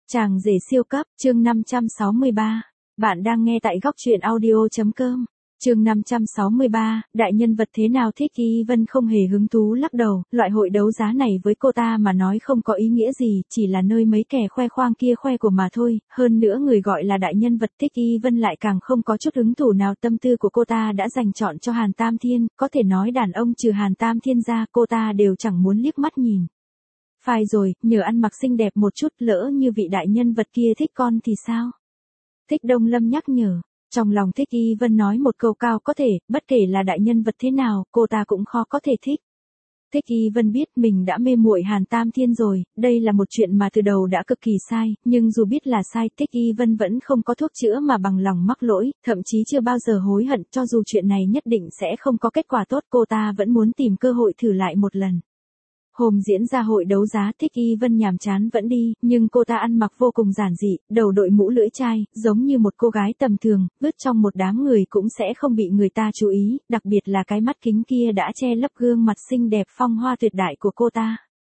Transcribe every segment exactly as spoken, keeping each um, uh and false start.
Chàng rể siêu cấp, chương năm trăm sáu mươi ba. Bạn đang nghe tại góc truyện audio.com. Chương năm trăm sáu mươi ba, đại nhân vật thế nào Thích Y Vân không hề hứng thú lắc đầu, loại hội đấu giá này với cô ta mà nói không có ý nghĩa gì, chỉ là nơi mấy kẻ khoe khoang kia khoe của mà thôi, hơn nữa người gọi là đại nhân vật Thích Y Vân lại càng không có chút hứng thú nào, tâm tư của cô ta đã dành chọn cho Hàn Tam Thiên, có thể nói đàn ông trừ Hàn Tam Thiên ra cô ta đều chẳng muốn liếc mắt nhìn. Phải rồi, nhờ ăn mặc xinh đẹp một chút, lỡ như vị đại nhân vật kia thích con thì sao? Thích Đông Lâm nhắc nhở. Trong lòng Thích Y Vân nói một câu cao có thể, bất kể là đại nhân vật thế nào, cô ta cũng khó có thể thích. Thích Y Vân biết mình đã mê muội Hàn Tam Thiên rồi, đây là một chuyện mà từ đầu đã cực kỳ sai, nhưng dù biết là sai, Thích Y Vân vẫn không có thuốc chữa mà bằng lòng mắc lỗi, thậm chí chưa bao giờ hối hận, cho dù chuyện này nhất định sẽ không có kết quả tốt, cô ta vẫn muốn tìm cơ hội thử lại một lần. Hôm diễn ra hội đấu giá, Thích Y Vân nhàm chán vẫn đi, nhưng cô ta ăn mặc vô cùng giản dị, đầu đội mũ lưỡi chai, giống như một cô gái tầm thường, bước trong một đám người cũng sẽ không bị người ta chú ý, đặc biệt là cái mắt kính kia đã che lấp gương mặt xinh đẹp phong hoa tuyệt đại của cô ta.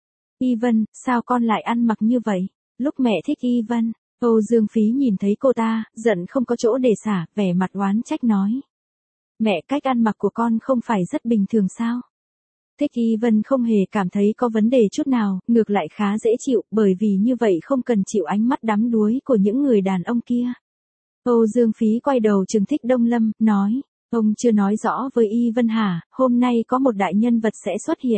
Y Vân, sao con lại ăn mặc như vậy? Lúc mẹ Thích Y Vân, Âu Dương Phí nhìn thấy cô ta, giận không có chỗ để xả, vẻ mặt oán trách nói. Mẹ, cách ăn mặc của con không phải rất bình thường sao? Thích Y Vân không hề cảm thấy có vấn đề chút nào, ngược lại khá dễ chịu, bởi vì như vậy không cần chịu ánh mắt đắm đuối của những người đàn ông kia. Âu Dương Phí quay đầu trừng Thích Đông Lâm, nói, ông chưa nói rõ với Y Vân hả, hôm nay có một đại nhân vật sẽ xuất hiện.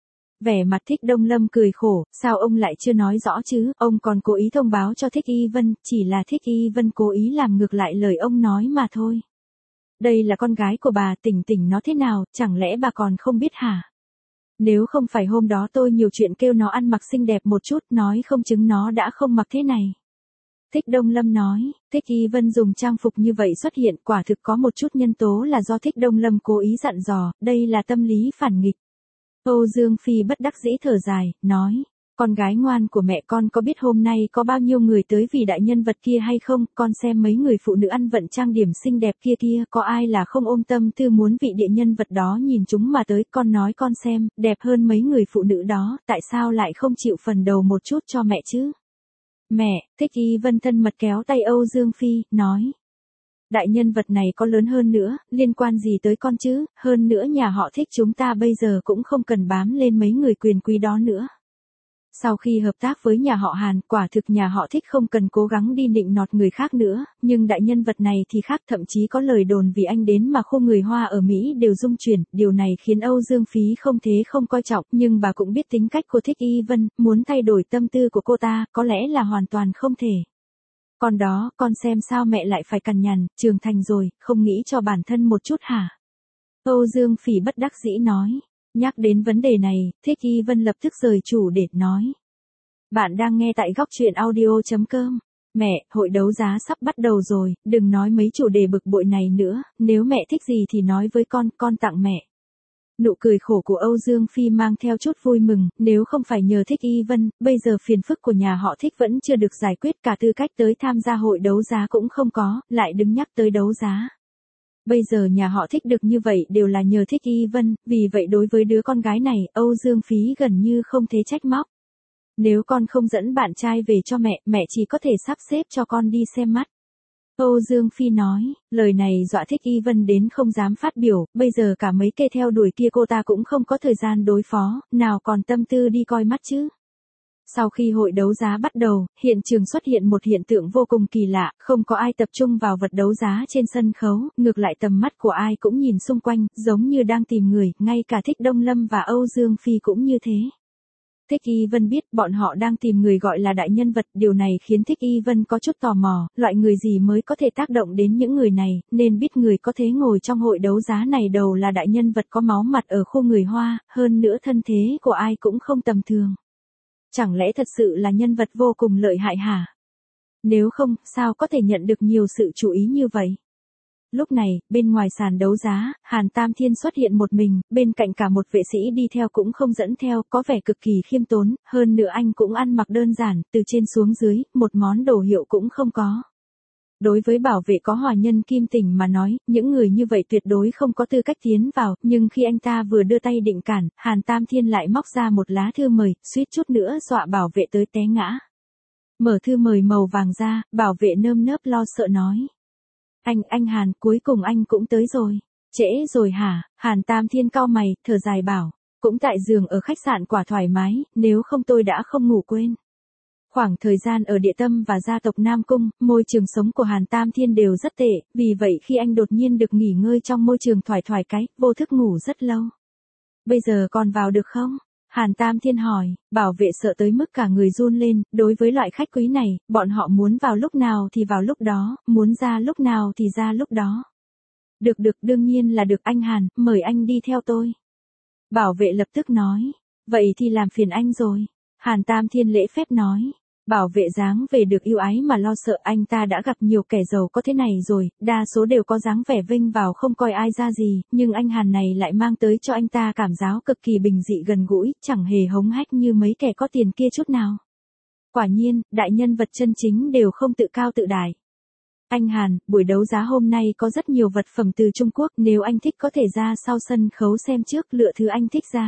Vẻ mặt Thích Đông Lâm cười khổ, sao ông lại chưa nói rõ chứ, ông còn cố ý thông báo cho Thích Y Vân, chỉ là Thích Y Vân cố ý làm ngược lại lời ông nói mà thôi. Đây là con gái của bà, Tỉnh Tỉnh nó thế nào, chẳng lẽ bà còn không biết hả? Nếu không phải hôm đó tôi nhiều chuyện kêu nó ăn mặc xinh đẹp một chút, nói không chứng nó đã không mặc thế này. Thích Đông Lâm nói, Thích Y Vân dùng trang phục như vậy xuất hiện, quả thực có một chút nhân tố là do Thích Đông Lâm cố ý dặn dò, đây là tâm lý phản nghịch. Âu Dương Phi bất đắc dĩ thở dài, nói, con gái ngoan của mẹ con có biết hôm nay có bao nhiêu người tới vì đại nhân vật kia hay không, con xem mấy người phụ nữ ăn vận trang điểm xinh đẹp kia kia, có ai là không ôm tâm tư muốn vị địa nhân vật đó nhìn chúng mà tới, con nói con xem, đẹp hơn mấy người phụ nữ đó, tại sao lại không chịu phần đầu một chút cho mẹ chứ? Mẹ, Thích Y Vân thân mật kéo tay Âu Dương Phi, nói. Đại nhân vật này có lớn hơn nữa, liên quan gì tới con chứ, hơn nữa nhà họ Thích chúng ta bây giờ cũng không cần bám lên mấy người quyền quý đó nữa. Sau khi hợp tác với nhà họ Hàn, quả thực nhà họ Thích không cần cố gắng đi nịnh nọt người khác nữa, nhưng đại nhân vật này thì khác, thậm chí có lời đồn vì anh đến mà khu người Hoa ở Mỹ đều rung chuyển, điều này khiến Âu Dương Phí không thế không coi trọng, nhưng bà cũng biết tính cách của Thích Y Vân, muốn thay đổi tâm tư của cô ta, có lẽ là hoàn toàn không thể. Còn đó, con xem sao mẹ lại phải cằn nhằn, trưởng thành rồi, không nghĩ cho bản thân một chút hả? Âu Dương Phỉ bất đắc dĩ nói. Nhắc đến vấn đề này, Thích Y Vân lập tức rời chủ để nói. Bạn đang nghe tại góc truyện audio.com. Mẹ, hội đấu giá sắp bắt đầu rồi, đừng nói mấy chủ đề bực bội này nữa, nếu mẹ thích gì thì nói với con, con tặng mẹ. Nụ cười khổ của Âu Dương Phi mang theo chút vui mừng, nếu không phải nhờ Thích Y Vân, bây giờ phiền phức của nhà họ Thích vẫn chưa được giải quyết, cả tư cách tới tham gia hội đấu giá cũng không có, lại đứng nhắc tới đấu giá. Bây giờ nhà họ Thích được như vậy đều là nhờ Thích Y Vân, vì vậy đối với đứa con gái này, Âu Dương Phí gần như không thể trách móc. Nếu con không dẫn bạn trai về cho mẹ, mẹ chỉ có thể sắp xếp cho con đi xem mắt. Âu Dương Phi nói, lời này dọa Thích Y Vân đến không dám phát biểu, bây giờ cả mấy kê theo đuổi kia cô ta cũng không có thời gian đối phó, nào còn tâm tư đi coi mắt chứ. Sau khi hội đấu giá bắt đầu, hiện trường xuất hiện một hiện tượng vô cùng kỳ lạ, không có ai tập trung vào vật đấu giá trên sân khấu, ngược lại tầm mắt của ai cũng nhìn xung quanh, giống như đang tìm người, ngay cả Thích Đông Lâm và Âu Dương Phi cũng như thế. Thích Y Vân biết bọn họ đang tìm người gọi là đại nhân vật, điều này khiến Thích Y Vân có chút tò mò, loại người gì mới có thể tác động đến những người này, nên biết người có thế ngồi trong hội đấu giá này đầu là đại nhân vật có máu mặt ở khu người Hoa, hơn nữa thân thế của ai cũng không tầm thường. Chẳng lẽ thật sự là nhân vật vô cùng lợi hại hả? Nếu không, sao có thể nhận được nhiều sự chú ý như vậy? Lúc này, bên ngoài sàn đấu giá, Hàn Tam Thiên xuất hiện một mình, bên cạnh cả một vệ sĩ đi theo cũng không dẫn theo, có vẻ cực kỳ khiêm tốn, hơn nữa anh cũng ăn mặc đơn giản, từ trên xuống dưới, một món đồ hiệu cũng không có. Đối với bảo vệ có Hòa Nhân Kim Tỉnh mà nói, những người như vậy tuyệt đối không có tư cách tiến vào, nhưng khi anh ta vừa đưa tay định cản, Hàn Tam Thiên lại móc ra một lá thư mời, suýt chút nữa dọa bảo vệ tới té ngã. Mở thư mời màu vàng ra, bảo vệ nơm nớp lo sợ nói. Anh, anh Hàn, cuối cùng anh cũng tới rồi. Trễ rồi hả? Hàn Tam Thiên cau mày, thở dài bảo. Cũng tại giường ở khách sạn quả thoải mái, nếu không tôi đã không ngủ quên. Khoảng thời gian ở địa tâm và gia tộc Nam Cung, môi trường sống của Hàn Tam Thiên đều rất tệ, vì vậy khi anh đột nhiên được nghỉ ngơi trong môi trường thoải thoải cái, vô thức ngủ rất lâu. Bây giờ còn vào được không? Hàn Tam Thiên hỏi, bảo vệ sợ tới mức cả người run lên, đối với loại khách quý này, bọn họ muốn vào lúc nào thì vào lúc đó, muốn ra lúc nào thì ra lúc đó. Được được, đương nhiên là được anh Hàn, mời anh đi theo tôi. Bảo vệ lập tức nói, vậy thì làm phiền anh rồi. Hàn Tam Thiên lễ phép nói, bảo vệ dáng về được yêu ái mà lo sợ, anh ta đã gặp nhiều kẻ giàu có thế này rồi, đa số đều có dáng vẻ vênh vào không coi ai ra gì, nhưng anh Hàn này lại mang tới cho anh ta cảm giác cực kỳ bình dị gần gũi, chẳng hề hống hách như mấy kẻ có tiền kia chút nào. Quả nhiên, đại nhân vật chân chính đều không tự cao tự đại. Anh Hàn, buổi đấu giá hôm nay có rất nhiều vật phẩm từ Trung Quốc, nếu anh thích có thể ra sau sân khấu xem trước, lựa thứ anh thích ra.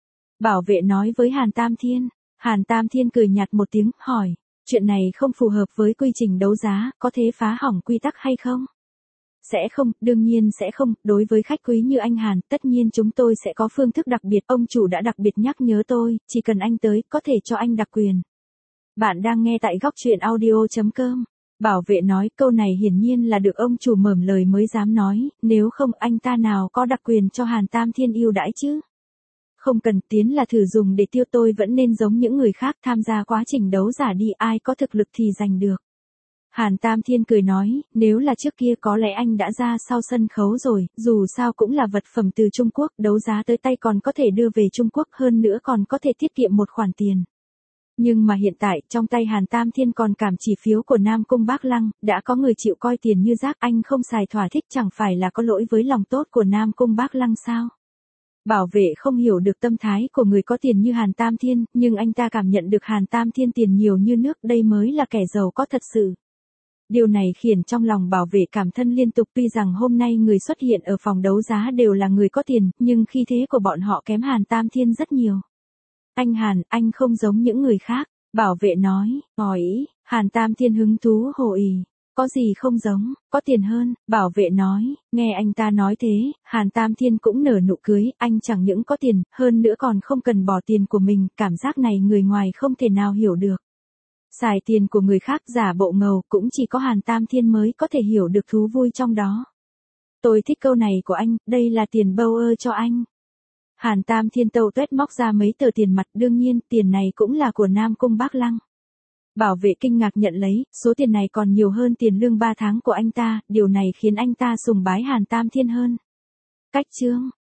Bảo vệ nói với Hàn Tam Thiên. Hàn Tam Thiên cười nhạt một tiếng, hỏi, chuyện này không phù hợp với quy trình đấu giá, có thể phá hỏng quy tắc hay không? Sẽ không, đương nhiên sẽ không, đối với khách quý như anh Hàn, tất nhiên chúng tôi sẽ có phương thức đặc biệt, ông chủ đã đặc biệt nhắc nhớ tôi, chỉ cần anh tới, có thể cho anh đặc quyền. Bạn đang nghe tại góc truyện audio chấm com. Bảo vệ nói, câu này hiển nhiên là được ông chủ mởm lời mới dám nói, nếu không anh ta nào có đặc quyền cho Hàn Tam Thiên ưu đãi chứ? Không cần, tiến là thử dùng để tiêu, tôi vẫn nên giống những người khác tham gia quá trình đấu giả đi, ai có thực lực thì giành được. Hàn Tam Thiên cười nói, nếu là trước kia có lẽ anh đã ra sau sân khấu rồi, dù sao cũng là vật phẩm từ Trung Quốc, đấu giá tới tay còn có thể đưa về Trung Quốc, hơn nữa còn có thể tiết kiệm một khoản tiền. Nhưng mà hiện tại, trong tay Hàn Tam Thiên còn cảm chỉ phiếu của Nam Cung Bác Lăng, đã có người chịu coi tiền như rác, anh không xài thỏa thích chẳng phải là có lỗi với lòng tốt của Nam Cung Bác Lăng sao? Bảo vệ không hiểu được tâm thái của người có tiền như Hàn Tam Thiên, nhưng anh ta cảm nhận được Hàn Tam Thiên tiền nhiều như nước, đây mới là kẻ giàu có thật sự. Điều này khiến trong lòng bảo vệ cảm thân liên tục, tuy rằng hôm nay người xuất hiện ở phòng đấu giá đều là người có tiền, nhưng khí thế của bọn họ kém Hàn Tam Thiên rất nhiều. Anh Hàn, anh không giống những người khác, bảo vệ nói, hỏi, Hàn Tam Thiên hứng thú hồ ì. Có gì không giống, có tiền hơn, bảo vệ nói, nghe anh ta nói thế, Hàn Tam Thiên cũng nở nụ cười, anh chẳng những có tiền, hơn nữa còn không cần bỏ tiền của mình, cảm giác này người ngoài không thể nào hiểu được. Xài tiền của người khác giả bộ ngầu, cũng chỉ có Hàn Tam Thiên mới có thể hiểu được thú vui trong đó. Tôi thích câu này của anh, đây là tiền bâu ơ cho anh. Hàn Tam Thiên tâu tuét móc ra mấy tờ tiền mặt, đương nhiên, tiền này cũng là của Nam Cung Bác Lăng. Bảo vệ kinh ngạc nhận lấy, số tiền này còn nhiều hơn tiền lương ba tháng của anh ta, điều này khiến anh ta sùng bái Hàn Tam Thiên hơn. Cách chương,